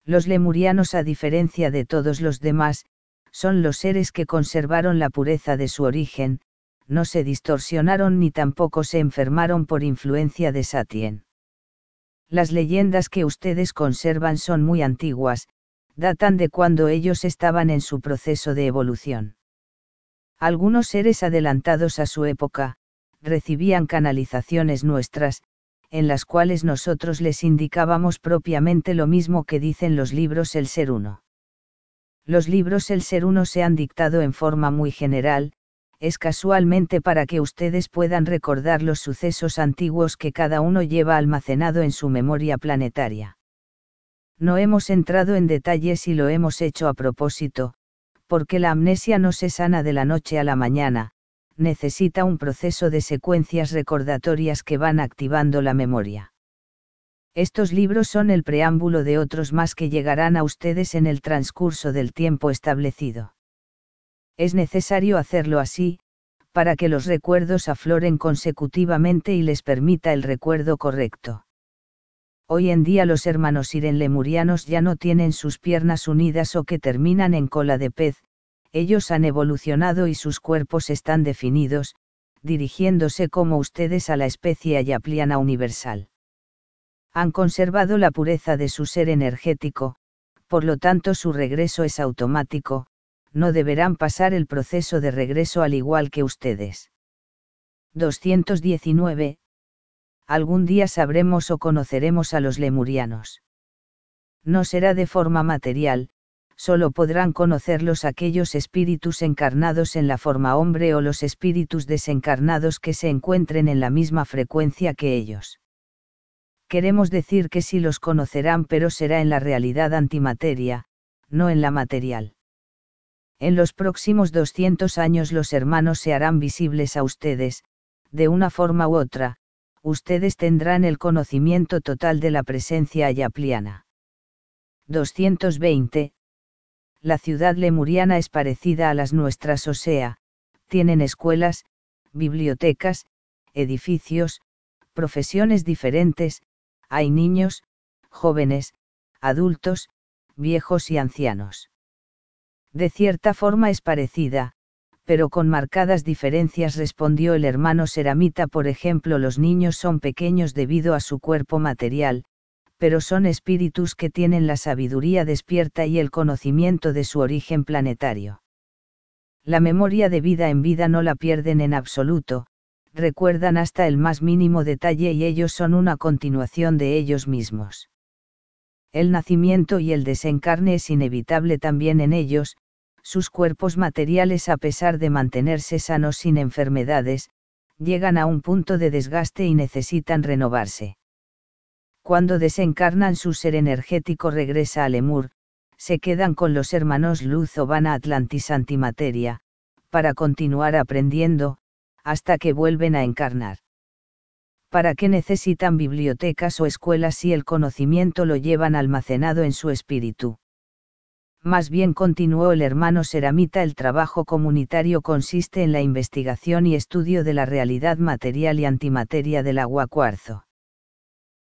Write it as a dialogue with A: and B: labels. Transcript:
A: Los lemurianos, a diferencia de todos los demás, son los seres que conservaron la pureza de su origen, no se distorsionaron ni tampoco se enfermaron por influencia de Satien. Las leyendas que ustedes conservan son muy antiguas, datan de cuando ellos estaban en su proceso de evolución. Algunos seres adelantados a su época, recibían canalizaciones nuestras, en las cuales nosotros les indicábamos propiamente lo mismo que dicen los libros El Ser Uno. Los libros El Ser Uno se han dictado en forma muy general, es casualmente para que ustedes puedan recordar los sucesos antiguos que cada uno lleva almacenado en su memoria planetaria. No hemos entrado en detalles y lo hemos hecho a propósito, porque la amnesia no se sana de la noche a la mañana, necesita un proceso de secuencias recordatorias que van activando la memoria. Estos libros son el preámbulo de otros más que llegarán a ustedes en el transcurso del tiempo establecido. Es necesario hacerlo así, para que los recuerdos afloren consecutivamente y les permita el recuerdo correcto. Hoy en día los hermanos Siren lemurianos ya no tienen sus piernas unidas o que terminan en cola de pez, ellos han evolucionado y sus cuerpos están definidos, dirigiéndose como ustedes a la especie ayapliana universal. Han conservado la pureza de su ser energético, por lo tanto su regreso es automático, no deberán pasar el proceso de regreso al igual que ustedes. 219. Algún día sabremos o conoceremos a los lemurianos. No será de forma material, solo podrán conocerlos aquellos espíritus encarnados en la forma hombre o los espíritus desencarnados que se encuentren en la misma frecuencia que ellos. Queremos decir que sí los conocerán, pero será en la realidad antimateria, no en la material. En los próximos 200 años los hermanos se harán visibles a ustedes, de una forma u otra, ustedes tendrán el conocimiento total de la presencia ayapliana. 220. La ciudad lemuriana es parecida a las nuestras, o sea, tienen escuelas, bibliotecas, edificios, profesiones diferentes, hay niños, jóvenes, adultos, viejos y ancianos. De cierta forma es parecida, pero con marcadas diferencias, respondió el hermano Seramita. Por ejemplo, los niños son pequeños debido a su cuerpo material, pero son espíritus que tienen la sabiduría despierta y el conocimiento de su origen planetario. La memoria de vida en vida no la pierden en absoluto, recuerdan hasta el más mínimo detalle y ellos son una continuación de ellos mismos. El nacimiento y el desencarne es inevitable también en ellos, sus cuerpos materiales, a pesar de mantenerse sanos sin enfermedades, llegan a un punto de desgaste y necesitan renovarse. Cuando desencarnan, su ser energético regresa a Lemur, se quedan con los hermanos Luz o van a Atlantis antimateria, para continuar aprendiendo, hasta que vuelven a encarnar. ¿Para qué necesitan bibliotecas o escuelas si el conocimiento lo llevan almacenado en su espíritu? Más bien, continuó el hermano Seramita, el trabajo comunitario consiste en la investigación y estudio de la realidad material y antimateria del agua cuarzo.